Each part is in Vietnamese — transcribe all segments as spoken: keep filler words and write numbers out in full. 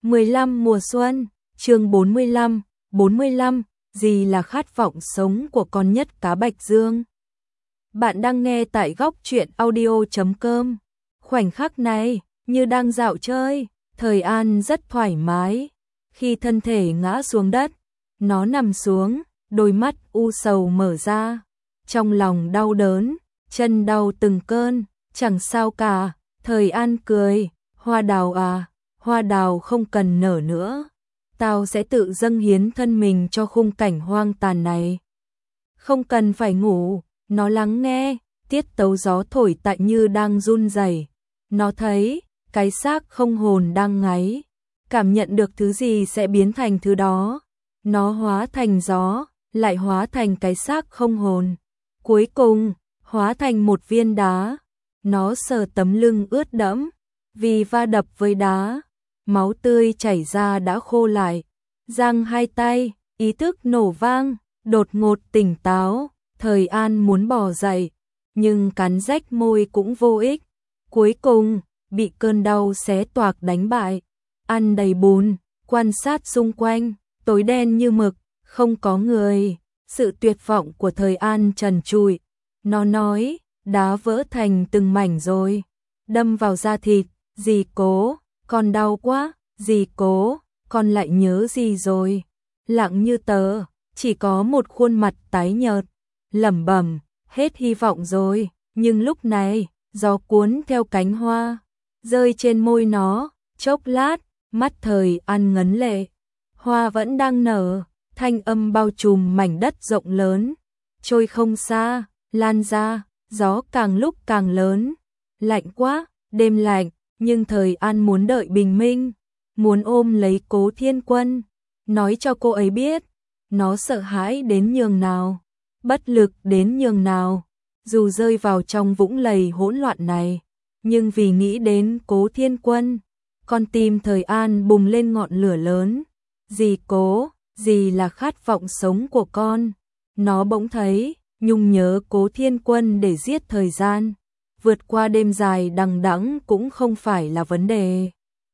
mười lăm mùa xuân, chương bốn mươi lăm, bốn mươi lăm, gì là khát vọng sống của con nhất cá Bạch Dương. Bạn đang nghe tại góc truyện audio chấm com. Khoảnh khắc này, như đang dạo chơi, Thời An rất thoải mái. Khi thân thể ngã xuống đất, nó nằm xuống, đôi mắt u sầu mở ra. Trong lòng đau đớn, chân đau từng cơn, chẳng sao cả. Thời An cười, hoa đào à, hoa đào không cần nở nữa. Tao sẽ tự dâng hiến thân mình cho khung cảnh hoang tàn này. Không cần phải ngủ, nó lắng nghe, tiết tấu gió thổi tại như đang run rẩy. Nó thấy, cái xác không hồn đang ngáy, cảm nhận được thứ gì sẽ biến thành thứ đó. Nó hóa thành gió, lại hóa thành cái xác không hồn. Cuối cùng, hóa thành một viên đá. Nó sờ tấm lưng ướt đẫm, vì va đập với đá. Máu tươi chảy ra đã khô lại. Giang hai tay, ý thức nổ vang, đột ngột tỉnh táo. Thời An muốn bò dậy, nhưng cắn rách môi cũng vô ích. Cuối cùng, bị cơn đau xé toạc đánh bại. Ăn đầy bùn, quan sát xung quanh, tối đen như mực, không có người. Sự tuyệt vọng của Thời An trần trụi. Nó nói, đá vỡ thành từng mảnh rồi, đâm vào da thịt. Dì Cố, con đau quá. Dì Cố, con lại nhớ gì rồi? Lặng như tờ, chỉ có một khuôn mặt tái nhợt. Lẩm bẩm, hết hy vọng rồi. Nhưng lúc này, gió cuốn theo cánh hoa, rơi trên môi nó. Chốc lát, mắt Thời An ngấn lệ. Hoa vẫn đang nở, thanh âm bao trùm mảnh đất rộng lớn. Trôi không xa, lan ra, gió càng lúc càng lớn. Lạnh quá, đêm lạnh, nhưng Thời An muốn đợi bình minh, muốn ôm lấy Cố Thiên Quân, nói cho cô ấy biết, nó sợ hãi đến nhường nào, bất lực đến nhường nào. Dù rơi vào trong vũng lầy hỗn loạn này, nhưng vì nghĩ đến Cố Thiên Quân, con tim Thời An bùng lên ngọn lửa lớn. Dì Cố, dì là khát vọng sống của con. Nó bỗng thấy, nhung nhớ Cố Thiên Quân để giết thời gian. Vượt qua đêm dài đằng đẵng cũng không phải là vấn đề.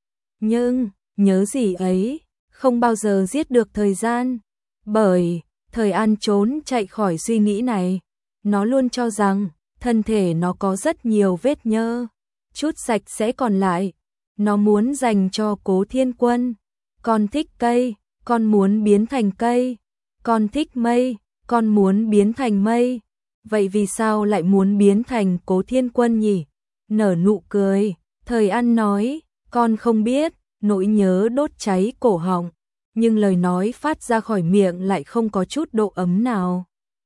Nhưng, nhớ gì ấy, không bao giờ giết được thời gian. Bởi, Thời An trốn chạy khỏi suy nghĩ này. Nó luôn cho rằng, thân thể nó có rất nhiều vết nhơ. Chút sạch sẽ còn lại. Nó muốn dành cho Cố Thiên Quân. Con thích cây, con muốn biến thành cây. Con thích mây, con muốn biến thành mây. Vậy vì sao lại muốn biến thành Cố Thiên Quân nhỉ? Nở nụ cười, Thời An nói, con không biết. Nỗi nhớ đốt cháy cổ họng, nhưng lời nói phát ra khỏi miệng lại không có chút độ ấm nào.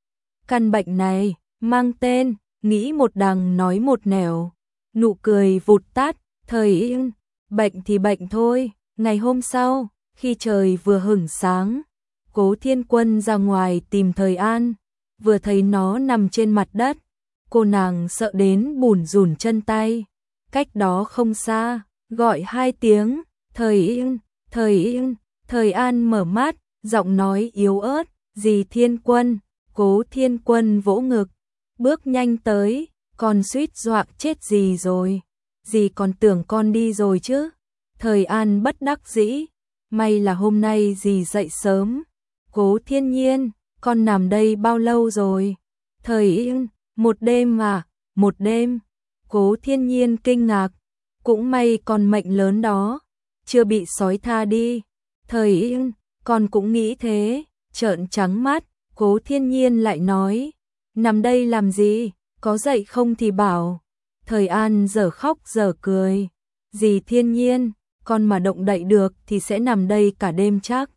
Căn bệnh này, mang tên, nghĩ một đằng nói một nẻo. Nụ cười vụt tắt, Thời An, bệnh thì bệnh thôi. Ngày hôm sau, khi trời vừa hửng sáng, Cố Thiên Quân ra ngoài tìm Thời An. Vừa thấy nó nằm trên mặt đất, cô nàng sợ đến bủn rủn chân tay. Cách đó không xa, gọi hai tiếng, Thời An, Thời An. Thời An mở mắt, giọng nói yếu ớt, dì Thiên Quân. Cố Thiên Quân vỗ ngực, bước nhanh tới, con suýt dọa chết dì rồi. Dì còn tưởng con đi rồi chứ. Thời An bất đắc dĩ, may là hôm nay dì dậy sớm. Cố Thiên Nhiên, con nằm đây bao lâu rồi? Thời An, một đêm à, một đêm. Cố Thiên Nhiên kinh ngạc, cũng may con mệnh lớn đó, chưa bị sói tha đi. Thời An, con cũng nghĩ thế. Trợn trắng mắt, Cố Thiên Nhiên lại nói, nằm đây làm gì, có dậy không thì bảo. Thời An giờ khóc giờ cười, dì Thiên Nhiên, con mà động đậy được thì sẽ nằm đây cả đêm chắc.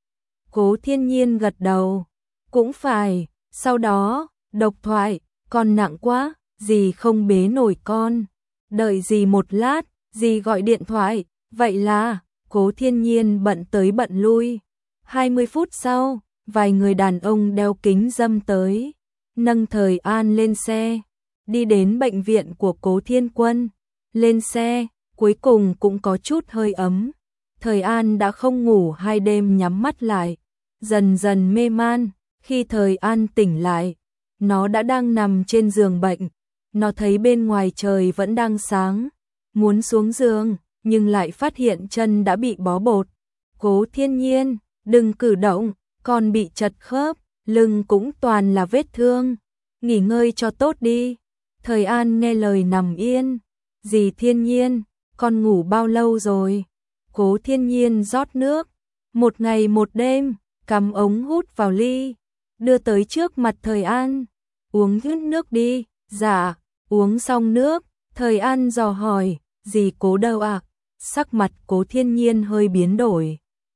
Cố Thiên Nhiên gật đầu, cũng phải. Sau đó, độc thoại, con nặng quá, dì không bế nổi con. Đợi dì một lát, dì gọi điện thoại. Vậy là, Cố Thiên Nhiên bận tới bận lui. hai mươi phút sau, vài người đàn ông đeo kính râm tới, nâng Thời An lên xe, đi đến bệnh viện của Cố Thiên Quân. Lên xe, cuối cùng cũng có chút hơi ấm. Thời An đã không ngủ hai đêm nhắm mắt lại, dần dần mê man. Khi Thời An tỉnh lại, nó đã đang nằm trên giường bệnh. Nó thấy bên ngoài trời vẫn đang sáng, muốn xuống giường, nhưng lại phát hiện chân đã bị bó bột. Cố Thiên Nhiên, đừng cử động, con bị chật khớp, lưng cũng toàn là vết thương, nghỉ ngơi cho tốt đi. Thời An nghe lời nằm yên. Dì Thiên Nhiên, con ngủ bao lâu rồi? Cố Thiên Nhiên rót nước, một ngày một đêm, cắm ống hút vào ly, đưa tới trước mặt Thời An. Uống hết nước đi. Dạ. Uống xong nước, Thời An dò hỏi, dì Cố đâu ạ? À? Sắc mặt Cố Thiên Nhiên hơi biến đổi.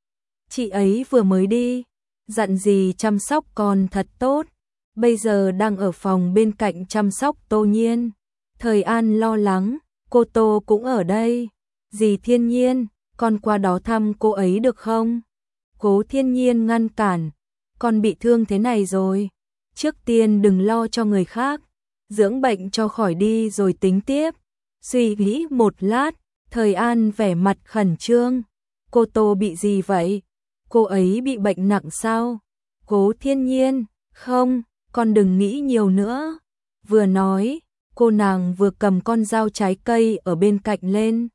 Chị ấy vừa mới đi, dặn dì chăm sóc con thật tốt, bây giờ đang ở phòng bên cạnh chăm sóc Tô Nhiên. Thời An lo lắng, cô Tô cũng ở đây. Dì Thiên Nhiên, con qua đó thăm cô ấy được không? Cố Thiên Nhiên ngăn cản, con bị thương thế này rồi, trước tiên đừng lo cho người khác, dưỡng bệnh cho khỏi đi rồi tính tiếp. Suy nghĩ một lát, Thời An vẻ mặt khẩn trương. Cô Tô bị gì vậy? Cô ấy bị bệnh nặng sao? Cố Thiên Nhiên, không, con đừng nghĩ nhiều nữa. Vừa nói, cô nàng vừa cầm con dao trái cây ở bên cạnh lên.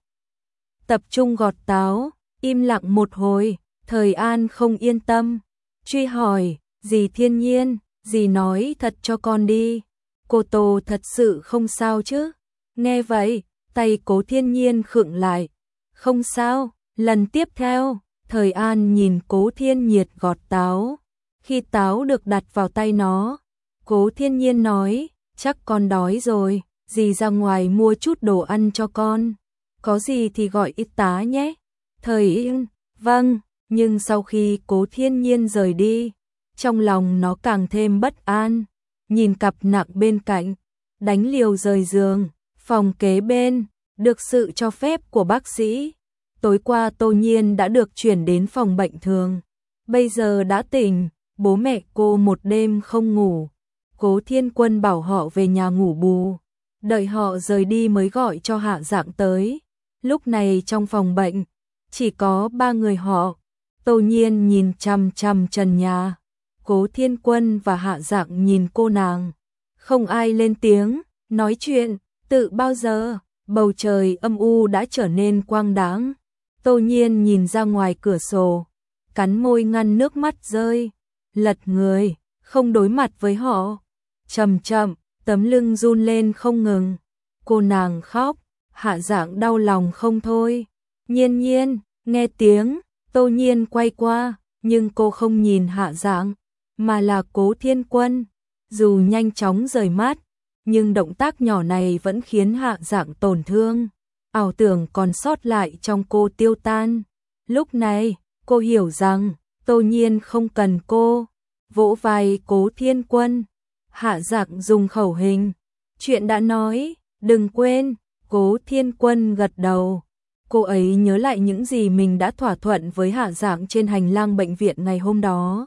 Tập trung gọt táo, im lặng một hồi, Thời An không yên tâm. Truy hỏi, dì Thiên Nhiên, dì nói thật cho con đi. Cô Tô thật sự không sao chứ? Nghe vậy, tay Cố Thiên Nhiên khựng lại. Không sao, lần tiếp theo, Thời An nhìn Cố Thiên Nhiệt gọt táo. Khi táo được đặt vào tay nó, Cố Thiên Nhiên nói, chắc con đói rồi, dì ra ngoài mua chút đồ ăn cho con. Có gì thì gọi y tá nhé. Thời Yên, vâng, nhưng sau khi Cố Thiên Nhiên rời đi, trong lòng nó càng thêm bất an. Nhìn cặp nặng bên cạnh, đánh liều rời giường, phòng kế bên, được sự cho phép của bác sĩ. Tối qua Tô Nhiên đã được chuyển đến phòng bệnh thường, bây giờ đã tỉnh, bố mẹ cô một đêm không ngủ. Cố Thiên Quân bảo họ về nhà ngủ bù, đợi họ rời đi mới gọi cho Hạ Dạng tới. Lúc này trong phòng bệnh, chỉ có ba người họ. Tô Nhiên nhìn chằm chằm trần nhà, Cố Thiên Quân và Hạ Dạng nhìn cô nàng. Không ai lên tiếng, nói chuyện. Tự bao giờ, bầu trời âm u đã trở nên quang đãng. Tô Nhiên nhìn ra ngoài cửa sổ, cắn môi ngăn nước mắt rơi, lật người, không đối mặt với họ. Chậm chậm, tấm lưng run lên không ngừng. Cô nàng khóc, Hạ Dạng đau lòng không thôi. Nhiên Nhiên, nghe tiếng, Tô Nhiên quay qua, nhưng cô không nhìn Hạ Dạng, mà là Cố Thiên Quân. Dù nhanh chóng rời mắt, nhưng động tác nhỏ này vẫn khiến Hạ Dạng tổn thương. Ảo tưởng còn sót lại trong cô tiêu tan. Lúc này, cô hiểu rằng Tô Nhiên không cần cô. Vỗ vai Cố Thiên Quân, Hạ Dạng dùng khẩu hình. Chuyện đã nói, đừng quên. Cố Thiên Quân gật đầu. Cô ấy nhớ lại những gì mình đã thỏa thuận với Hạ Dạng trên hành lang bệnh viện ngày hôm đó.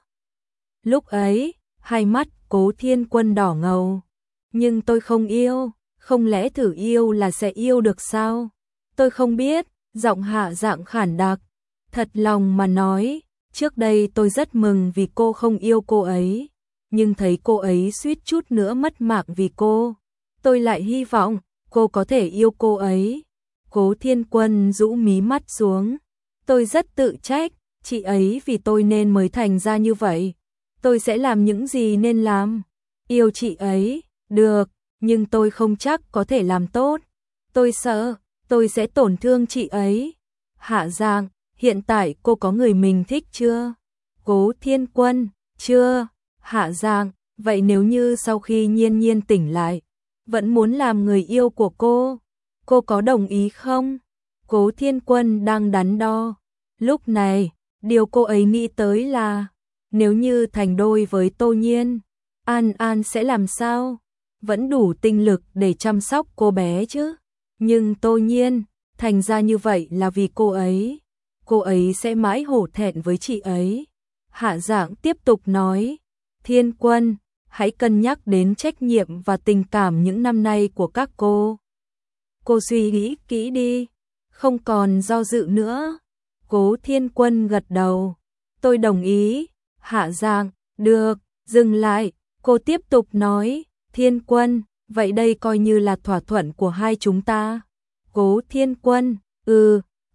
Lúc ấy, hai mắt Cố Thiên Quân đỏ ngầu. Nhưng tôi không yêu, không lẽ thử yêu là sẽ yêu được sao? Tôi không biết, giọng Hạ Dạng khản đặc. Thật lòng mà nói, trước đây tôi rất mừng vì cô không yêu cô ấy, nhưng thấy cô ấy suýt chút nữa mất mạng vì cô, tôi lại hy vọng cô có thể yêu cô ấy. Cố Thiên Quân rũ mí mắt xuống. Tôi rất tự trách, chị ấy vì tôi nên mới thành ra như vậy. Tôi sẽ làm những gì nên làm. Yêu chị ấy, được, nhưng tôi không chắc có thể làm tốt. Tôi sợ, tôi sẽ tổn thương chị ấy. Hạ Dạng, hiện tại cô có người mình thích chưa? Cố Thiên Quân, chưa. Hạ Dạng, vậy nếu như sau khi Nhiên Nhiên tỉnh lại, vẫn muốn làm người yêu của cô, cô có đồng ý không? Cố Thiên Quân đang đắn đo. Lúc này, điều cô ấy nghĩ tới là, nếu như thành đôi với Tô Nhiên, An An sẽ làm sao? Vẫn đủ tinh lực để chăm sóc cô bé chứ. Nhưng Tô Nhiên, thành ra như vậy là vì cô ấy. Cô ấy sẽ mãi hổ thẹn với chị ấy. Hạ Dạng tiếp tục nói, Thiên Quân, hãy cân nhắc đến trách nhiệm và tình cảm những năm nay của các cô. Cô suy nghĩ kỹ đi, không còn do dự nữa. Cố Thiên Quân gật đầu. Tôi đồng ý. Hạ Dạng, được, dừng lại. Cô tiếp tục nói, Thiên Quân, vậy đây coi như là thỏa thuận của hai chúng ta. Cố Thiên Quân, ừ,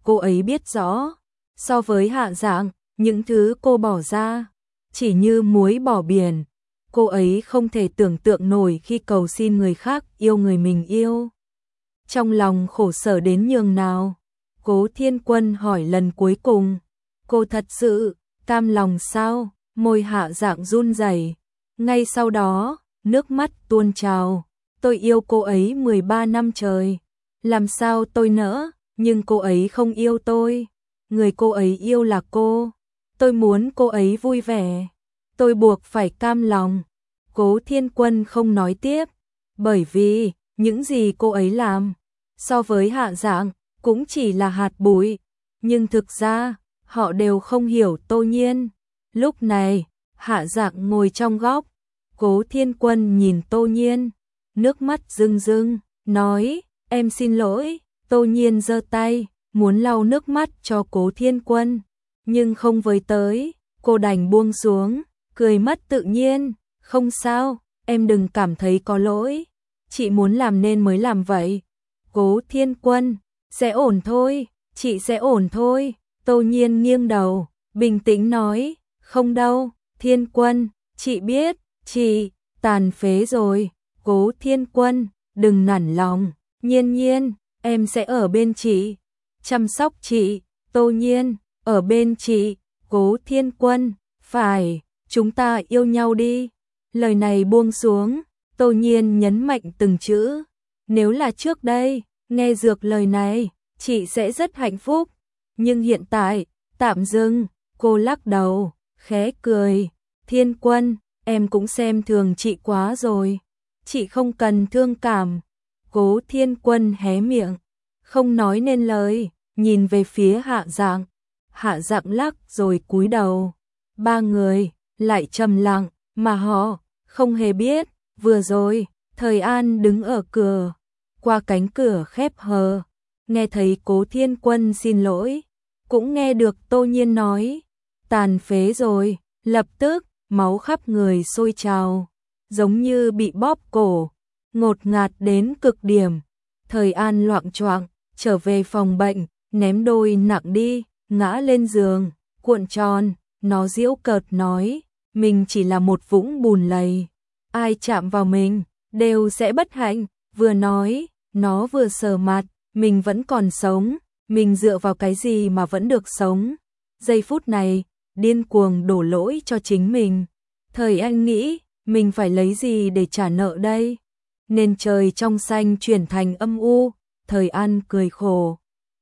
cô ấy biết rõ, so với Hạ Dạng, những thứ cô bỏ ra chỉ như muối bỏ biển, cô ấy không thể tưởng tượng nổi khi cầu xin người khác yêu người mình yêu. Trong lòng khổ sở đến nhường nào, Cố Thiên Quân hỏi lần cuối cùng, cô thật sự cam lòng sao? Môi Hạ Dạng run rẩy, ngay sau đó, nước mắt tuôn trào. Tôi yêu cô ấy mười ba năm trời, làm sao tôi nỡ, nhưng cô ấy không yêu tôi, người cô ấy yêu là cô, tôi muốn cô ấy vui vẻ, tôi buộc phải cam lòng. Cố Thiên Quân không nói tiếp, bởi vì những gì cô ấy làm, so với Hạ Dạng, cũng chỉ là hạt bụi, nhưng thực ra, họ đều không hiểu Tô Nhiên. Lúc này, Hạ Dạng ngồi trong góc, Cố Thiên Quân nhìn Tô Nhiên, nước mắt rưng rưng, nói, em xin lỗi. Tô Nhiên giơ tay, muốn lau nước mắt cho Cố Thiên Quân, nhưng không với tới, cô đành buông xuống, cười mất tự nhiên, không sao, em đừng cảm thấy có lỗi, chị muốn làm nên mới làm vậy. Cố Thiên Quân, sẽ ổn thôi, chị sẽ ổn thôi. Tô Nhiên nghiêng đầu, bình tĩnh nói, không đâu, Thiên Quân, chị biết, chị tàn phế rồi. Cố Thiên Quân, đừng nản lòng, Nhiên Nhiên, em sẽ ở bên chị, chăm sóc chị. Tô Nhiên, ở bên chị. Cố Thiên Quân, phải, chúng ta yêu nhau đi. Lời này buông xuống, Tô Nhiên nhấn mạnh từng chữ, nếu là trước đây, nghe dược lời này, chị sẽ rất hạnh phúc, nhưng hiện tại, tạm dừng. Cô lắc đầu, khẽ cười, Thiên Quân, em cũng xem thường chị quá rồi, chị không cần thương cảm. Cố Thiên Quân hé miệng, không nói nên lời, nhìn về phía Hạ Dạng. Hạ Dạng lắc rồi cúi đầu. Ba người lại trầm lặng, mà họ không hề biết, vừa rồi, Thời An đứng ở cửa, qua cánh cửa khép hờ, nghe thấy Cố Thiên Quân xin lỗi, cũng nghe được Tô Nhiên nói, tàn phế rồi, lập tức, máu khắp người sôi trào, giống như bị bóp cổ, ngột ngạt đến cực điểm. Thời An loạng choạng trở về phòng bệnh, ném đôi nặng đi, ngã lên giường, cuộn tròn, nó giễu cợt nói, mình chỉ là một vũng bùn lầy, ai chạm vào mình, đều sẽ bất hạnh. Vừa nói, nó vừa sờ mặt, mình vẫn còn sống, mình dựa vào cái gì mà vẫn được sống. Giây phút này, điên cuồng đổ lỗi cho chính mình. Thời An nghĩ, mình phải lấy gì để trả nợ đây? Nên trời trong xanh chuyển thành âm u. Thời An cười khổ,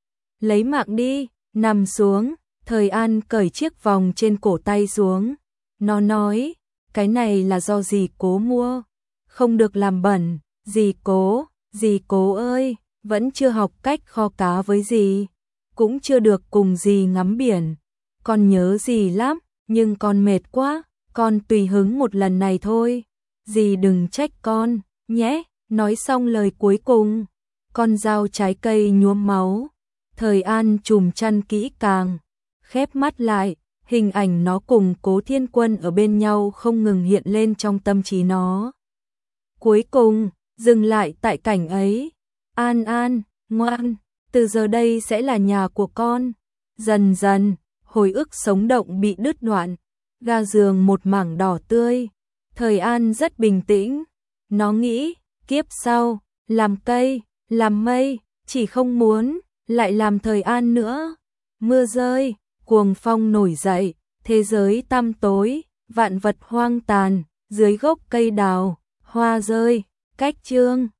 lấy mạng đi, nằm xuống. Thời An cởi chiếc vòng trên cổ tay xuống. Nó nói, cái này là do dì Cố mua, không được làm bẩn. Dì Cố, dì Cố ơi, vẫn chưa học cách kho cá với dì, cũng chưa được cùng dì ngắm biển. Con nhớ dì lắm, nhưng con mệt quá, con tùy hứng một lần này thôi. Dì đừng trách con, nhé. Nói xong lời cuối cùng, con dao trái cây nhuốm máu. Thời An trùm chăn kỹ càng, khép mắt lại, hình ảnh nó cùng Cố Thiên Quân ở bên nhau không ngừng hiện lên trong tâm trí nó. Cuối cùng, dừng lại tại cảnh ấy. An An, ngoan, từ giờ đây sẽ là nhà của con. Dần dần, hồi ức sống động bị đứt đoạn, ga giường một mảng đỏ tươi. Thời An rất bình tĩnh, nó nghĩ, kiếp sau, làm cây, làm mây, chỉ không muốn lại làm Thời An nữa. Mưa rơi, cuồng phong nổi dậy, thế giới tăm tối, vạn vật hoang tàn, dưới gốc cây đào, hoa rơi. Cách chương